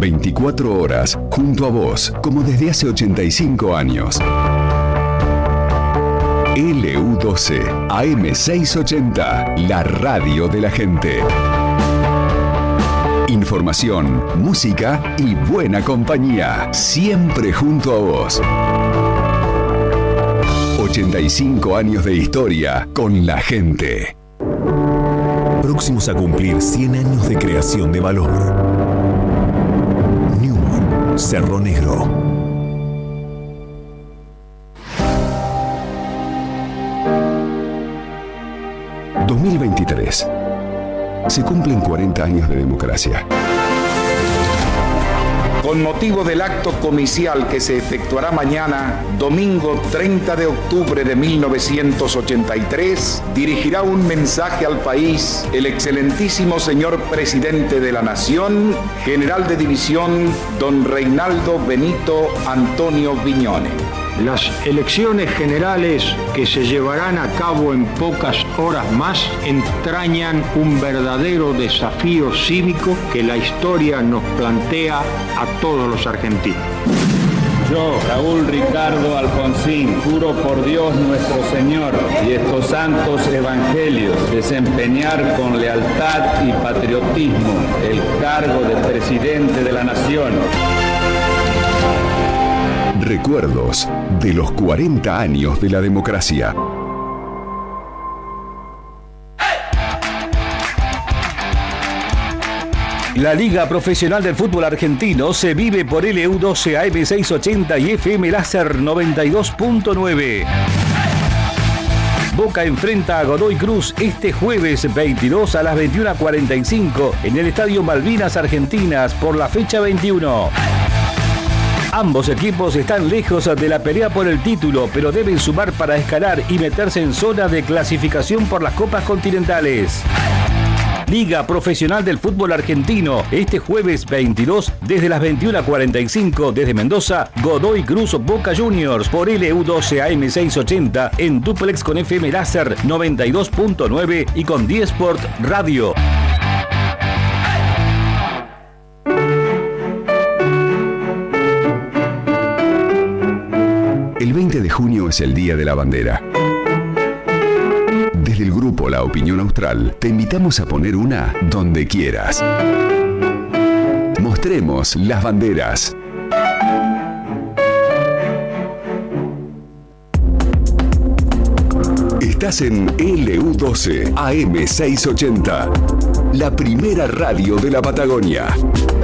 24 horas, junto a vos, como desde hace 85 años. LU12, AM680, la radio de la gente. Información, música y buena compañía, siempre junto a vos. 85 años de historia con la gente. Próximos a cumplir 100 años de creación de valor. Newman, Cerro Negro. ...2023... se cumplen 40 años de democracia. Con motivo del acto comicial que se efectuará mañana, domingo 30 de octubre de 1983, dirigirá un mensaje al país el excelentísimo señor presidente de la Nación, general de división, don Reinaldo Benito Antonio Viñone. Las elecciones generales que se llevarán a cabo en pocas horas más entrañan un verdadero desafío cívico que la historia nos plantea a todos los argentinos. Yo, Raúl Ricardo Alfonsín, juro por Dios nuestro Señor y estos santos evangelios desempeñar con lealtad y patriotismo el cargo de presidente de la Nación. Recuerdos de los 40 años de la democracia. La Liga Profesional del Fútbol Argentino se vive por LU12 AM680 y FM Láser 92.9. Boca enfrenta a Godoy Cruz este jueves 22 a las 21:45 en el Estadio Malvinas Argentinas por la fecha 21. Ambos equipos están lejos de la pelea por el título, pero deben sumar para escalar y meterse en zona de clasificación por las Copas Continentales. Liga Profesional del Fútbol Argentino, este jueves 22, desde las 21:45, desde Mendoza, Godoy Cruz Boca Juniors por LU12 AM680 en duplex con FM Láser 92.9 y con 10 Sport Radio. El 20 de junio es el Día de la Bandera. Desde el grupo La Opinión Austral, te invitamos a poner una donde quieras. Mostremos las banderas. Estás en LU12 AM680, la primera radio de la Patagonia.